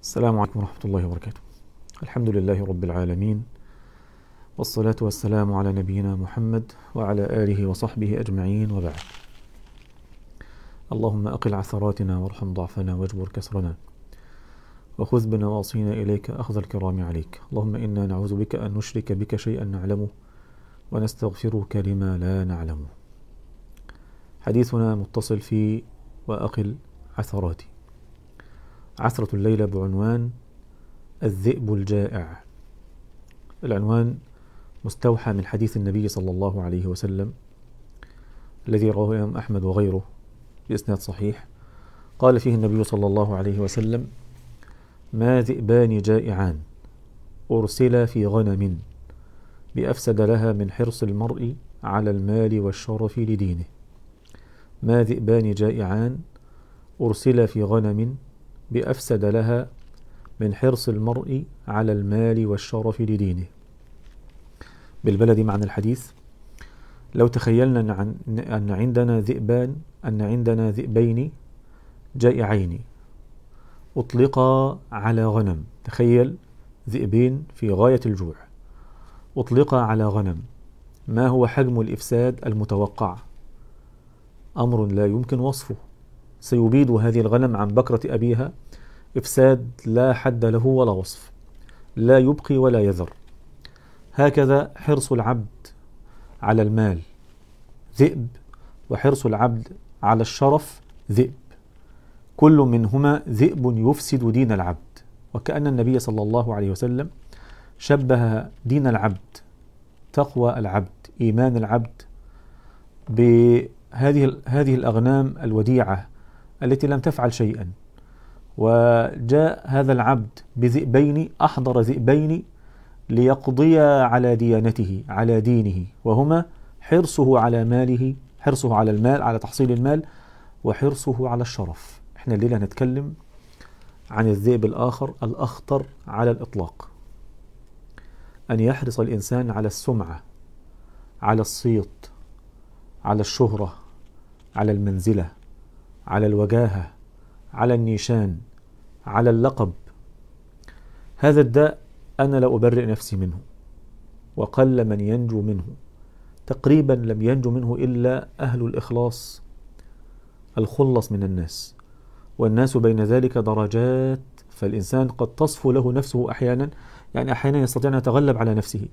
السلام عليكم ورحمة الله وبركاته. الحمد لله رب العالمين، والصلاة والسلام على نبينا محمد وعلى آله وصحبه أجمعين، وبعد. اللهم أقل عثراتنا وارحم ضعفنا واجبر كسرنا وخذ بنواصينا إليك أخذ الكرام عليك. اللهم إنا نعوذ بك أن نشرك بك شيئا نعلمه ونستغفرك لما لا نعلمه. حديثنا متصل في وأقل عثراتي. عثرة الليلة بعنوان الذئب الجائع. العنوان مستوحى من حديث النبي صلى الله عليه وسلم الذي رواه الإمام أحمد وغيره بإسناد صحيح. قال فيه النبي صلى الله عليه وسلم: ما ذئبان جائعان أرسلا في غنم بأفسد لها من حرص المرء على المال والشرف لدينه. ما ذئبان جائعان أرسلا في غنم بأفسد لها من حرص المرء على المال والشرف لدينه. بالبلد معنى الحديث: لو تخيلنا أن عندنا ذئبين جائعين أطلقا على غنم. تخيل ذئبين في غاية الجوع أطلقا على غنم، ما هو حجم الإفساد المتوقع؟ أمر لا يمكن وصفه. سيبيد هذه الغنم عن بكرة أبيها إفساد لا حد له ولا وصف، لا يبقي ولا يذر. هكذا حرص العبد على المال ذئب، وحرص العبد على الشرف ذئب، كل منهما ذئب يفسد دين العبد. وكأن النبي صلى الله عليه وسلم شبه دين العبد، تقوى العبد، إيمان العبد بهذه الأغنام الوديعة التي لم تفعل شيئا. وجاء هذا العبد بذئبين، أحضر ذئبين ليقضي على ديانته، على دينه، وهما حرصه على ماله، حرصه على المال، على تحصيل المال، وحرصه على الشرف. احنا الليلة هنتكلم عن الذئب الآخر الأخطر على الإطلاق، أن يحرص الإنسان على السمعة، على الصيت، على الشهرة، على المنزلة، على الوجاهة، على النيشان، على اللقب. هذا الداء أنا لا أبرئ نفسي منه، وقل من ينجو منه. تقريبا لم ينجو منه إلا أهل الإخلاص الخلص من الناس، والناس بين ذلك درجات. فالإنسان قد تصفو له نفسه أحيانا، يعني أحيانا يستطيع أن يتغلب على نفسه،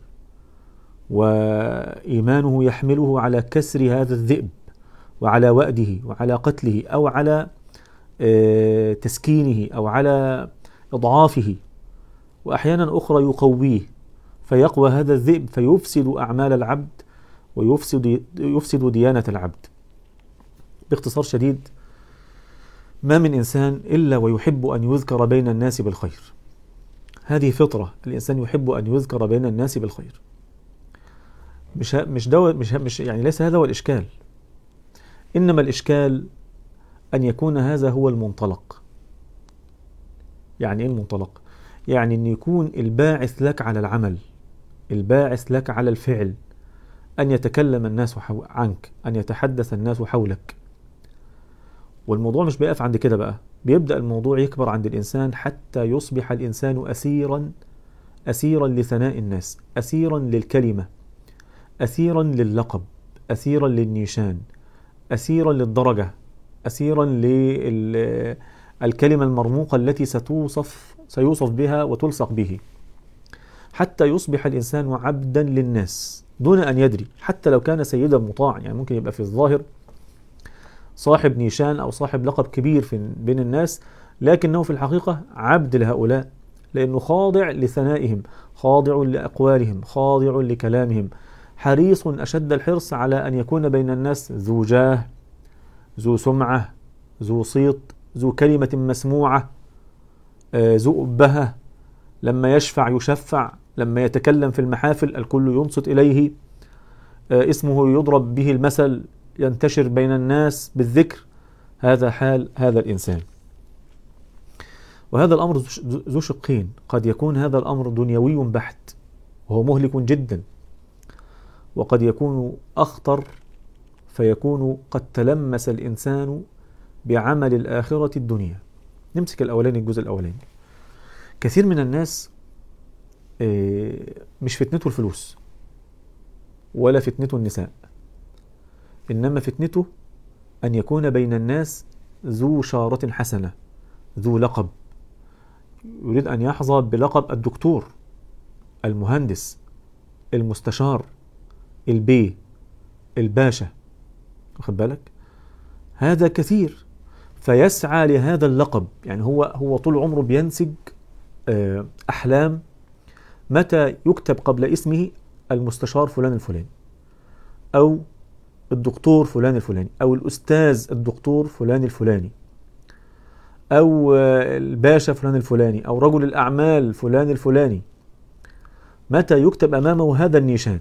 وإيمانه يحمله على كسر هذا الذئب وعلى وأده وعلى قتله، أو على تسكينه، أو على إضعافه. وأحيانا أخرى يقويه فيقوى هذا الذئب فيفسد أعمال العبد ويفسد ديانة العبد. باختصار شديد، ما من إنسان إلا ويحب أن يذكر بين الناس بالخير. هذه فطرة، الإنسان يحب أن يذكر بين الناس بالخير. مش يعني ليس هذا هو الإشكال، إنما الإشكال أن يكون هذا هو المنطلق. يعني إيه المنطلق؟ يعني أن يكون الباعث لك على العمل، الباعث لك على الفعل، أن يتكلم الناس عنك، أن يتحدث الناس حولك. والموضوع مش بيقف عند كده بقى، بيبدأ الموضوع يكبر عند الإنسان حتى يصبح الإنسان أسيرا لثناء الناس، أسيرا للكلمة، أسيرا للقب، أسيرا للنيشان، أسيرا للدرجة، أسيرا للكلمة المرموقة التي سيوصف بها وتلصق به، حتى يصبح الإنسان عبدا للناس دون أن يدري. حتى لو كان سيدا مطاعا، يعني ممكن يبقى في الظاهر صاحب نيشان أو صاحب لقب كبير بين الناس، لكنه في الحقيقة عبد لهؤلاء، لأنه خاضع لثنائهم، خاضع لأقوالهم، خاضع لكلامهم، حريص أشد الحرص على أن يكون بين الناس ذو جاه، ذو سمعة، ذو صيت، ذو كلمة مسموعة، ذو أبهة. لما يشفع يشفع، لما يتكلم في المحافل الكل ينصت إليه، اسمه يضرب به المثل، ينتشر بين الناس بالذكر. هذا حال هذا الإنسان. وهذا الأمر ذو شقين. قد يكون هذا الأمر دنيوي بحت وهو مهلك جدا، وقد يكون أخطر فيكون قد تلمس الإنسان بعمل الآخرة الدنيا. نمسك الأولاني، الجزء الأولاني. كثير من الناس مش فتنته الفلوس ولا فتنته النساء، إنما فتنته أن يكون بين الناس ذو شارة حسنة، ذو لقب، يريد أن يحظى بلقب الدكتور، المهندس، المستشار، البيه، الباشا، واخد بالك؟ هذا كثير، فيسعى لهذا اللقب. يعني هو طول عمره بينسج أحلام متى يكتب قبل اسمه المستشار فلان الفلاني، أو الدكتور فلان الفلاني، أو الأستاذ الدكتور فلان الفلاني، أو الباشا فلان الفلاني، أو رجل الأعمال فلان الفلاني، متى يكتب أمامه هذا النيشان.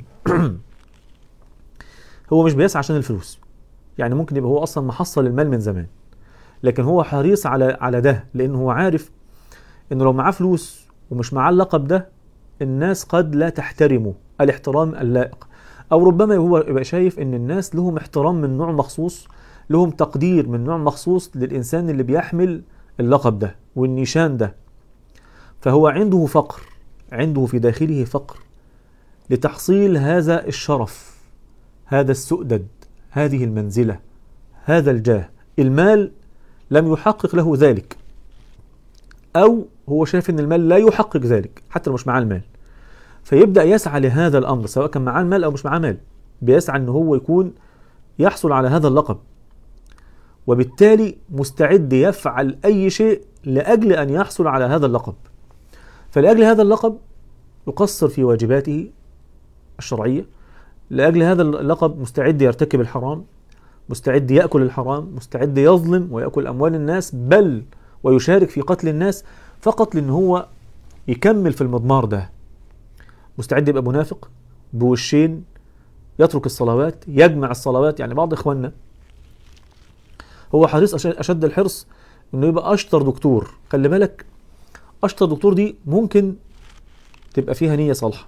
هو مش بيسعى عشان الفلوس، يعني ممكن يبقى هو أصلا محصل المال من زمان، لكن هو حريص على ده، لأنه هو عارف إنه لو معاه فلوس ومش معاه اللقب ده الناس قد لا تحترمه الاحترام اللائق، أو ربما هو يبقى شايف إن الناس لهم احترام من نوع مخصوص، لهم تقدير من نوع مخصوص للإنسان اللي بيحمل اللقب ده والنيشان ده. فهو عنده فقر، عنده في داخله فقر لتحصيل هذا الشرف، هذا السؤدد، هذه المنزلة، هذا الجاه. المال لم يحقق له ذلك، أو هو شايف إن المال لا يحقق ذلك حتى لو مش معاه المال، فيبدأ يسعى لهذا الأمر سواء كان معاه المال أو مش معاه مال، بيسعى إن هو يحصل على هذا اللقب، وبالتالي مستعد يفعل أي شيء لأجل أن يحصل على هذا اللقب. فلأجل هذا اللقب يقصر في واجباته الشرعية، لأجل هذا اللقب مستعد يرتكب الحرام، مستعد يأكل الحرام، مستعد يظلم ويأكل أموال الناس، بل ويشارك في قتل الناس فقط لأن هو يكمل في المضمار ده. مستعد يبقى منافق بوشين، يترك الصلوات، يجمع الصلوات. يعني بعض إخواننا هو حريص أشد الحرص إنه يبقى أشطر دكتور. خلي بالك، أشطر دكتور دي ممكن تبقى فيها نية صالحة،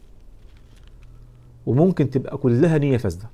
وممكن تبقى كلها نية فاسدة.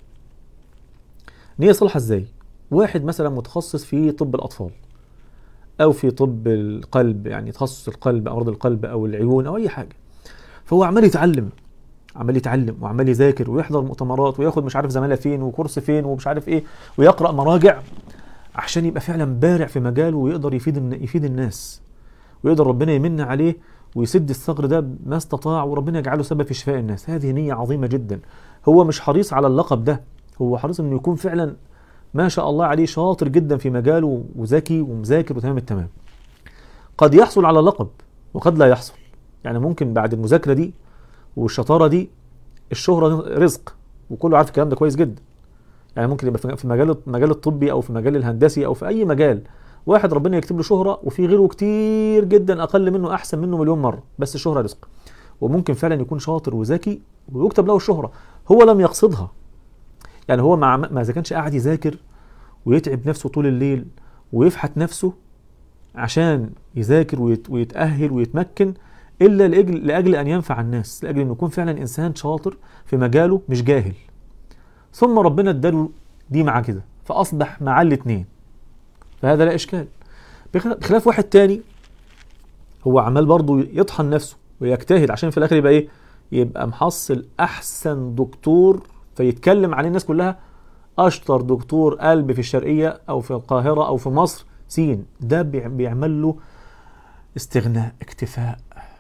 نية صالحة إزاي؟ واحد مثلا متخصص في طب الأطفال أو في طب القلب، يعني تخصص القلب، أمراض القلب أو العيون أو أي حاجة، فهو عمال يتعلم وعمال يذاكر ويحضر مؤتمرات وياخد مش عارف زمالة فين وكورس فين ومش عارف إيه، ويقرأ مراجع عشان يبقى فعلا بارع في مجاله ويقدر يفيد الناس، ويقدر ربنا يمن عليه ويسد الثغر ده ما استطاع، وربنا يجعله سبب في شفاء الناس. هذه نية عظيمة جدا. هو مش حريص على اللقب ده، هو حريص انه يكون فعلا ما شاء الله عليه شاطر جدا في مجاله وذكي ومذاكر وتمام التمام. قد يحصل على اللقب وقد لا يحصل، يعني ممكن بعد المذاكرة دي والشطارة دي الشهرة رزق، وكله عارف الكلام ده كويس جدا. يعني ممكن يبقى في مجال الطبي او في مجال الهندسي او في اي مجال واحد ربنا يكتب له شهرة، وفي غيره كتير جدا اقل منه احسن منه مليون مرة، بس الشهرة رزق. وممكن فعلا يكون شاطر وذكي ويكتب له الشهرة هو لم يقصدها. يعني هو ما اذا كانش قاعد يذاكر ويتعب نفسه طول الليل ويفحت نفسه عشان يذاكر ويتأهل ويتمكن الا لاجل ان ينفع الناس، لاجل انه يكون فعلا انسان شاطر في مجاله مش جاهل، ثم ربنا اداله دي مع كده فاصبح مع الاثنين، فهذا لا اشكال. بخلاف واحد تاني هو عمال برضه يطحن نفسه ويجتهد عشان في الاخر يبقى ايه؟ يبقى محصل احسن دكتور، فيتكلم عليه الناس كلها اشطر دكتور قلب في الشرقية او في القاهرة او في مصر سين. ده بيعمل له استغناء، اكتفاء،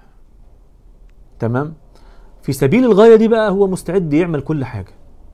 تمام. في سبيل الغاية دي بقى هو مستعد يعمل كل حاجة.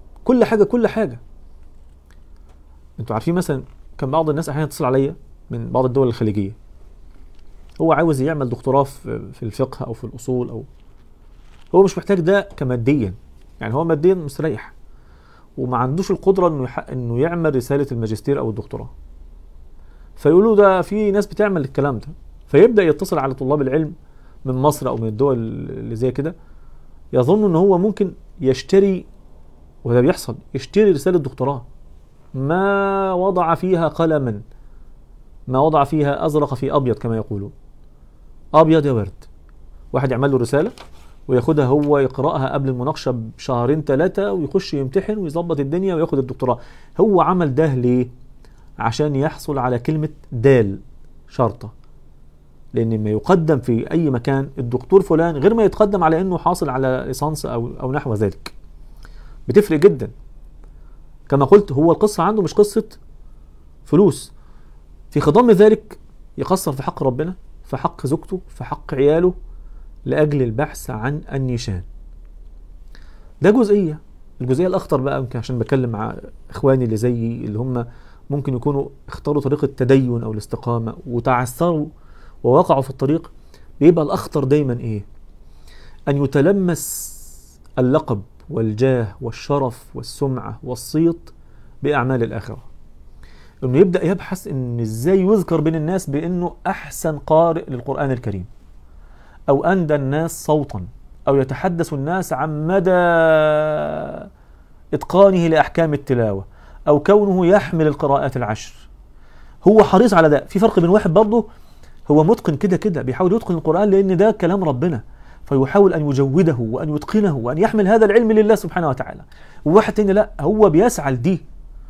انتوا عارفين مثلا كان بعض الناس احيانا يتصل عليا من بعض الدول الخليجية، هو عاوز يعمل دكتوراه في الفقه او في الاصول، او هو مش محتاج ده كماديا، يعني هو ماديا مستريح وما عندوش القدرة انه يعمل رسالة الماجستير او الدكتوراه، فيقولوا ده في ناس بتعمل الكلام ده، فيبدأ يتصل على طلاب العلم من مصر او من الدول اللي زي كده، يظن ان هو ممكن يشتري، وده بيحصل، يشتري رسالة دكتوراه ما وضع فيها قلما، ما وضع فيها أزرق في أبيض كما يقولون، أبيض يا ورد. واحد يعمل له رسالة وياخدها هو يقرأها قبل المناقشة بشهرين 3 ويخش يمتحن ويظبط الدنيا وياخد الدكتوراه. هو عمل ده ليه؟ عشان يحصل على كلمة دال، شرطة، لأن ما يقدم في أي مكان الدكتور فلان غير ما يتقدم على أنه حاصل على ليسانس أو نحو ذلك. بتفرق جدا. كما قلت هو القصة عنده مش قصة فلوس، في خضم ذلك يقصر في حق ربنا، في حق زوجته، في حق عياله، لأجل البحث عن النيشان. ده جزئية. الجزئية الأخطر بقى، يمكن عشان بكلم مع إخواني اللي زيي اللي هم ممكن يكونوا اختاروا طريق التدين أو الاستقامة وتعثروا ووقعوا في الطريق، بيبقى الأخطر دايما إيه؟ أن يتلمس اللقب والجاه والشرف والسمعة والصيت بأعمال الآخرة. إنه يبدأ يبحث إن إزاي يذكر بين الناس بأنه أحسن قارئ للقرآن الكريم، أو أندى الناس صوتا، أو يتحدث الناس عن مدى إتقانه لأحكام التلاوة، أو كونه يحمل القراءات العشر. هو حريص على ده. في فرق بين واحد برضه هو متقن كده بيحاول يتقن القرآن لأن ده كلام ربنا، فيحاول أن يجوده وأن يتقنه وأن يحمل هذا العلم لله سبحانه وتعالى. وواحد تاني لا، هو بيسعى لدي،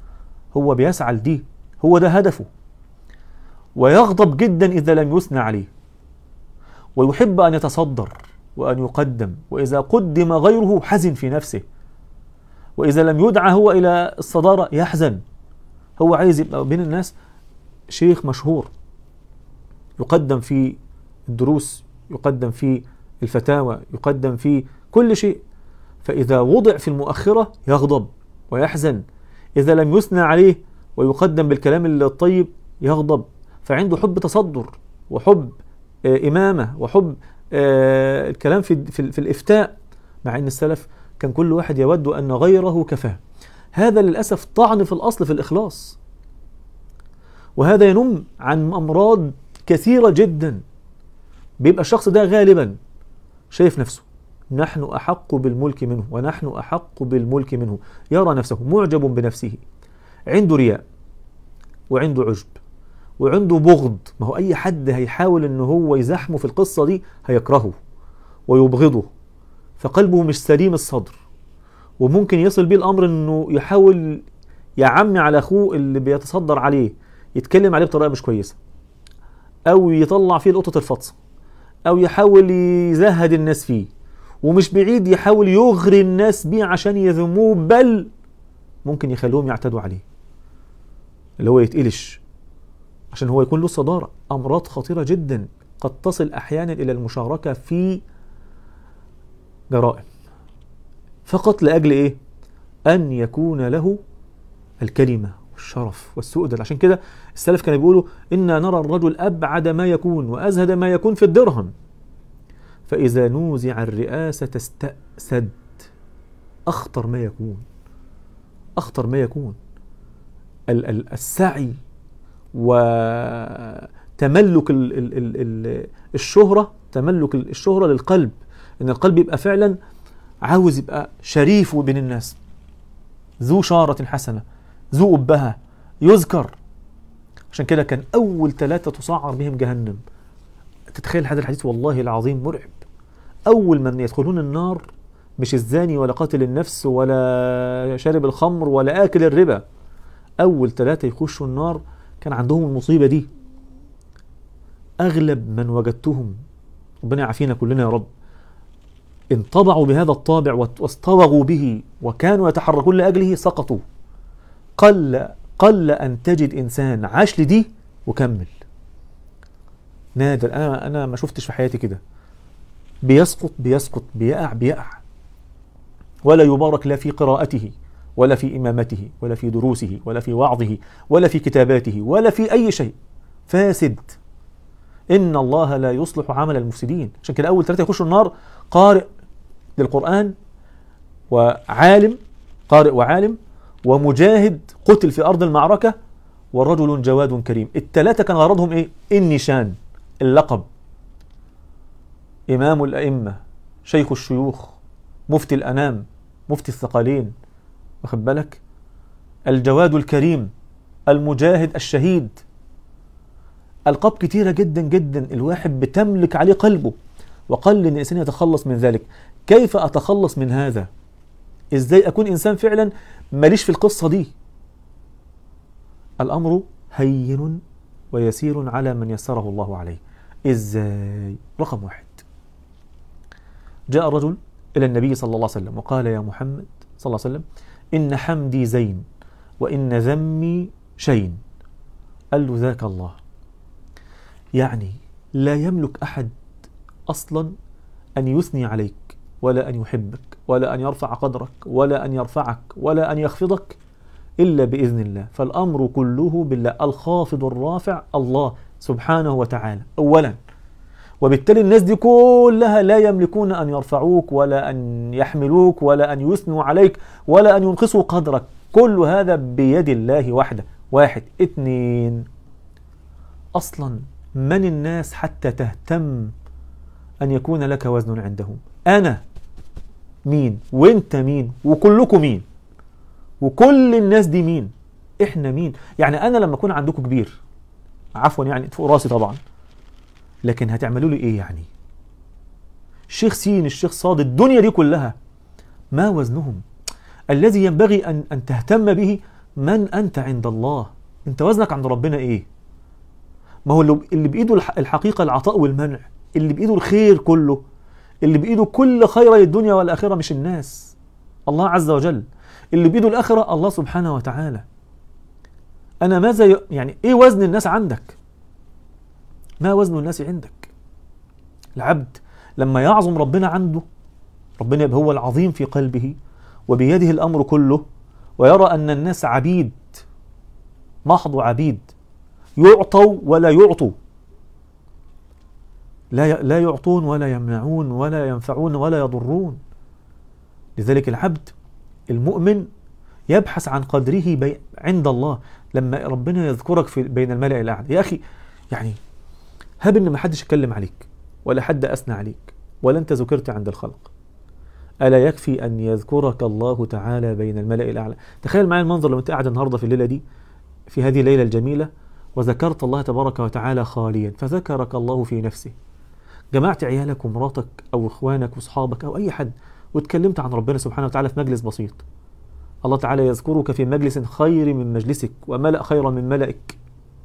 هو ده هدفه، ويغضب جدا إذا لم يثنى عليه، ويحب أن يتصدر وأن يقدم، وإذا قدم غيره حزن في نفسه، وإذا لم يدعى هو إلى الصدارة يحزن. هو عايز يبقى بين الناس شيخ مشهور، يقدم في الدروس، يقدم في الفتاوى، يقدم في كل شيء. فإذا وضع في المؤخرة يغضب ويحزن، إذا لم يثنى عليه ويقدم بالكلام الطيب يغضب. فعنده حب تصدر وحب إمامة وحب الكلام في الإفتاء، مع أن السلف كان كل واحد يود أن غيره كفاه. هذا للأسف طعن في الأصل في الإخلاص، وهذا ينم عن أمراض كثيرة جدا. بيبقى الشخص ده غالبا شايف نفسه نحن أحق بالملك منه ونحن أحق بالملك منه، يرى نفسه معجب بنفسه، عنده رياء وعنده عجب وعنده بغض. ما هو أي حد هيحاول أنه هو يزحمه في القصة دي هيكرهه ويبغضه، فقلبه مش سليم الصدر، وممكن يصل بيه الأمر أنه يحاول يعمي على أخوه اللي بيتصدر عليه، يتكلم عليه بطريقة مش كويسة، أو يطلع فيه القطط الفطسة، أو يحاول يزهد الناس فيه، ومش بعيد يحاول يغري الناس بيه عشان يذموه، بل ممكن يخلوهم يعتدوا عليه، اللي هو يتقلش عشان هو يكون له صدارة. أمراض خطيرة جدا قد تصل أحيانا إلى المشاركة في جرائم فقط لأجل إيه؟ أن يكون له الكلمة والشرف والسؤدد. عشان كده السلف كانوا بيقولوا إنا نرى الرجل أبعد ما يكون وأزهد ما يكون في الدرهم، فإذا نوزع الرئاسة استأسد. أخطر ما يكون السعي وتملك الشهرة، تملك الشهرة للقلب، إن القلب يبقى فعلا عاوز يبقى شريف بين الناس، ذو شارة حسنة، ذو أبهة، يذكر. عشان كده كان أول 3 تسعر بهم جهنم. تتخيل هذا الحديث والله العظيم مرعب. أول من يدخلون النار مش الزاني ولا قاتل النفس ولا شارب الخمر ولا آكل الربا، أول 3 يخشوا النار كان عندهم المصيبة دي. أغلب من وجدتهم، ربنا يعافينا كلنا يا رب، انطبعوا بهذا الطابع واصطبغوا به وكانوا يتحركون لأجله، سقطوا. قل أن تجد إنسان عاش لدي وكمل. نادر. أنا ما شفتش في حياتي كده. بيسقط بيقع، ولا يبارك لا في قراءته ولا في إمامته ولا في دروسه ولا في وعظه ولا في كتاباته ولا في أي شيء. فاسد. إن الله لا يصلح عمل المفسدين. عشان كده أول 3 يخشوا النار قارئ للقرآن وعالم، قارئ وعالم ومجاهد قتل في أرض المعركة، ورجل جواد كريم. ال3 كان غرضهم إيه؟ النشان، اللقب، إمام الأئمة، شيخ الشيوخ، مفتي الأنام، مفتي الثقلين، واخد بالك؟ الجواد الكريم، المجاهد الشهيد. ألقاب كتيرة جدا جدا الواحد بتملك عليه قلبه، وقل إن الإنسان يتخلص من ذلك. كيف أتخلص من هذا؟ إزاي أكون إنسان فعلا ماليش في القصة دي؟ الأمر هين ويسير على من يسره الله عليه. إزاي؟ رقم واحد، جاء رجل إلى النبي صلى الله عليه وسلم وقال: يا محمد صلى الله عليه وسلم، إن حمدي زين وإن ذمي شين. قال له: ذاك الله. يعني لا يملك أحد أصلا أن يثني عليك ولا أن يحبك ولا أن يرفع قدرك ولا أن يرفعك ولا أن يخفضك إلا بإذن الله. فالأمر كله بالله، الخافض الرافع الله سبحانه وتعالى أولا. وبالتالي الناس دي كلها لا يملكون أن يرفعوك ولا أن يحملوك ولا أن يثنوا عليك ولا أن ينقصوا قدرك. كل هذا بيد الله وحده. واحد. اتنين، أصلا من الناس حتى تهتم أن يكون لك وزن عندهم؟ أنا مين وانت مين وكلكم مين وكل الناس دي مين؟ احنا مين؟ يعني أنا لما أكون عندكم كبير، عفوا يعني فوق راسي طبعا، لكن هتعملوا لي ايه يعني؟ الشيخ سين، الشيخ صاد، الدنيا دي كلها ما وزنهم؟ الذي ينبغي أن تهتم به من أنت عند الله. أنت وزنك عند ربنا إيه؟ ما هو اللي بإيده الحقيقة العطاء والمنع، اللي بإيده الخير كله، اللي بإيده كل خير الدنيا والآخرة مش الناس، الله عز وجل. اللي بإيده الآخرة الله سبحانه وتعالى. أنا ماذا يعني إيه وزن الناس عندك؟ ما وزن الناس عندك؟ العبد لما يعظم ربنا عنده، ربنا يبقى هو العظيم في قلبه وبيده الأمر كله، ويرى أن الناس عبيد، محض عبيد، يعطوا ولا يعطوا، لا يعطون ولا يمنعون ولا ينفعون ولا يضرون. لذلك العبد المؤمن يبحث عن قدره عند الله. لما ربنا يذكرك بين الملأ الأعلى، يا أخي يعني هب إن ما حدش يتكلم عليك ولا حد أثنى عليك ولا أنت ذكرت عند الخلق، ألا يكفي أن يذكرك الله تعالى بين الملأ الأعلى؟ تخيل معي المنظر لما أنت قاعد النهاردة في الليلة دي، في هذه الليلة الجميلة، وذكرت الله تبارك وتعالى خاليا، فذكرك الله في نفسه. جمعت عيالك ومراتك أو إخوانك وأصحابك أو أي حد واتكلمت عن ربنا سبحانه وتعالى في مجلس بسيط، الله تعالى يذكرك في مجلس خير من مجلسك وملأ خير من ملئك،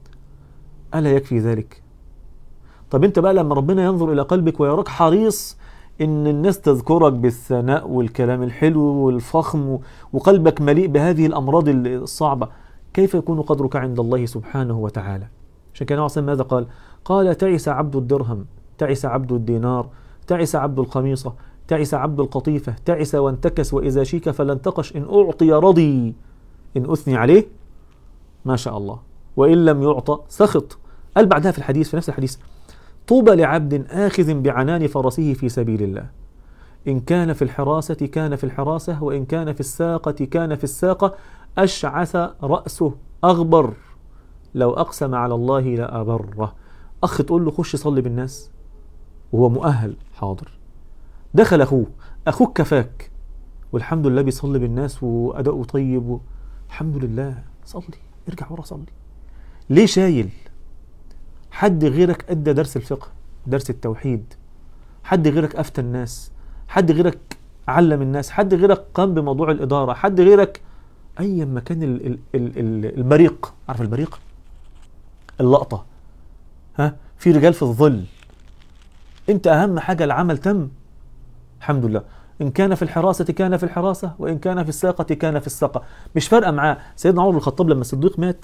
ألا يكفي ذلك؟ طب أنت بقى لما ربنا ينظر إلى قلبك ويراك حريص إن الناس تذكرك بالثناء والكلام الحلو والفخم وقلبك مليء بهذه الأمراض الصعبة، كيف يكون قدرك عند الله سبحانه وتعالى؟ عشان كده عاصم ماذا قال؟ قال: تعس عبد الدرهم، تعس عبد الدينار، تعس عبد القميصة، تعس عبد القطيفة، تعس وانتكس، وإذا شيك فلا انتقش، إن أعطي رضي، إن أثني عليه ما شاء الله، وإن لم يعطى سخط. قال بعدها في الحديث، في نفس الحديث: طوبى لعبد آخذ بعنان فرسه في سبيل الله، إن كان في الحراسة كان في الحراسة، وإن كان في الساقة كان في الساقة، أشعث رأسه أغبر، لو أقسم على الله لأبره. أخ تقول له خش صلي بالناس وهو مؤهل، حاضر. دخل أخوك كفاك والحمد لله بيصلي بالناس وأداؤه طيب الحمد لله، صلي، ارجع ورا صلي. ليه شايل؟ حد غيرك أدى درس الفقه، درس التوحيد، حد غيرك أفتى الناس، حد غيرك علم الناس، حد غيرك قام بموضوع الإدارة، حد غيرك أي مكان البريق، عارف البريق؟ اللقطة، في رجال في الظل. أنت أهم حاجة العمل تم، الحمد لله. إن كان في الحراسة كان في الحراسة، وإن كان في الساقة كان في الساقة. مش فارقة معاه. سيدنا عمر بن الخطاب لما الصديق مات،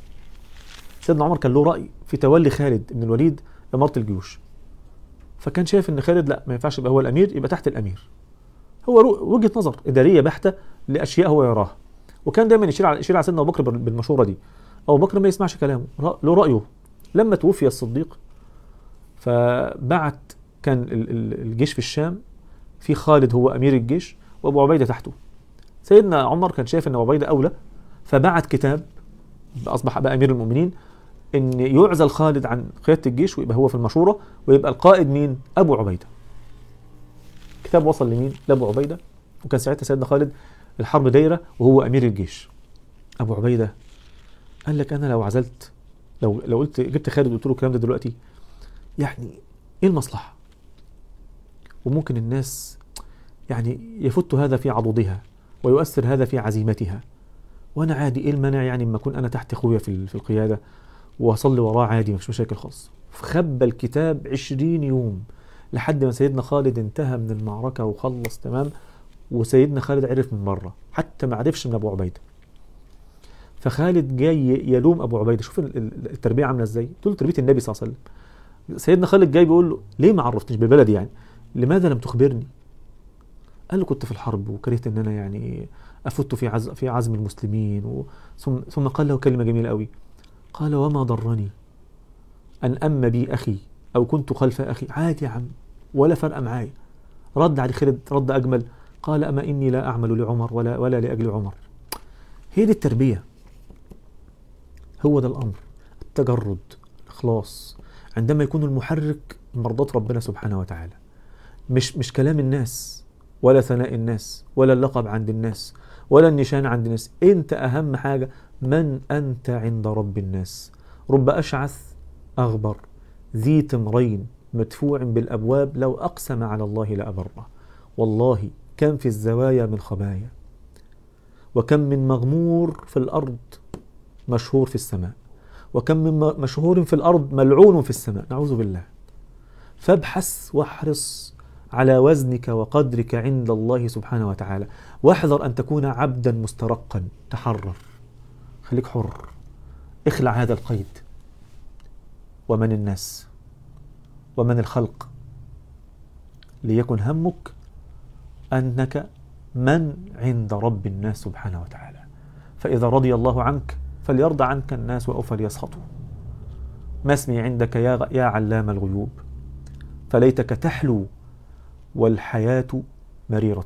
سيدنا عمر كان له رأي في تولي خالد بن الوليد إمارة الجيوش، فكان شايف إن خالد لا، ما ينفعش يبقى هو الأمير، يبقى تحت الأمير. هو وجهة نظر إدارية بحتة لأشياء هو يراها، وكان دايما يشير على سيدنا أبو بكر بالمشورة دي. أبو بكر ما يسمعش كلامه، له رأيه. لما توفي الصديق فبعت، كان الجيش في الشام، في خالد هو أمير الجيش وأبو عبيدة تحته. سيدنا عمر كان شايف أن أبو عبيدة أولى، فبعت كتاب، أصبح بقى أمير المؤمنين، أن يعزل خالد عن قيادة الجيش ويبقى هو في المشورة، ويبقى القائد مين؟ أبو عبيدة. كتاب وصل لمين؟ لأبو عبيدة. وكان ساعتها سيدنا خالد الحرب دايرة وهو أمير الجيش. أبو عبيدة قال لك أنا لو عزلت، لو قلت جبت خالد وقلت له الكلام ده دلوقتي، يعني إيه المصلحة؟ وممكن الناس يعني يفت هذا في عضدها ويؤثر هذا في عزيمتها، وأنا عادي، إيه المانع يعني لما أكون أنا تحت أخويا في القيادة وأصلي وراه عادي، مش مشاكل خالص. خبى الكتاب 20 يوم لحد ما سيدنا خالد انتهى من المعركة وخلص تمام، وسيدنا خالد عرف من بره، حتى ما عرفش من أبو عبيدة. فخالد جاي يلوم أبو عبيدة. شوف التربية عاملة ازاي، دول تربية النبي صلى الله عليه وسلم. سيدنا خالد جاي بيقول له ليه ما عرفتنيش بالبلد يعني، لماذا لم تخبرني؟ قال له كنت في الحرب وكرهت ان انا يعني افت في عزم المسلمين ثم قال له كلمة جميلة قوي، قال وما ضرني ان أم بي اخي او كنت خلف اخي، عادي يا عم ولا فرق معايا. رد عليه خالد رد اجمل، قال اما اني لا اعمل لعمر ولا لاجل عمر. هي دي التربية، هو ده الامر، التجرد، الاخلاص، عندما يكون المحرك مرضاة ربنا سبحانه وتعالى، مش كلام الناس ولا ثناء الناس ولا اللقب عند الناس ولا النشان عند الناس. انت اهم حاجة من انت عند رب الناس. رب اشعث اغبر ذي تمرين مدفوع بالابواب لو اقسم على الله لابره. والله كم في الزوايا من خبايا، وكم من مغمور في الارض مشهور في السماء، وكم من مشهور في الارض ملعون في السماء، نعوذ بالله. فابحث واحرص على وزنك وقدرك عند الله سبحانه وتعالى، واحذر أن تكون عبدا مسترقا. تحرر، خليك حر، اخلع هذا القيد. ومن الناس ومن الخلق، ليكن همك أنك من عند رب الناس سبحانه وتعالى. فإذا رضي الله عنك فليرضى عنك الناس أو فليسخطوا. ما اسمي عندك يا علام الغيوب، فليتك تحلو والحياة مريرة،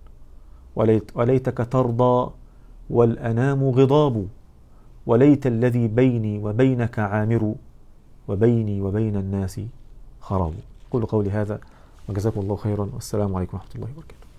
وليتك ترضى والأنام غضاب، وليت الذي بيني وبينك عامر، وبيني وبين الناس خراب. قولوا قولي هذا وجزاكم الله خيرا، والسلام عليكم ورحمة الله وبركاته.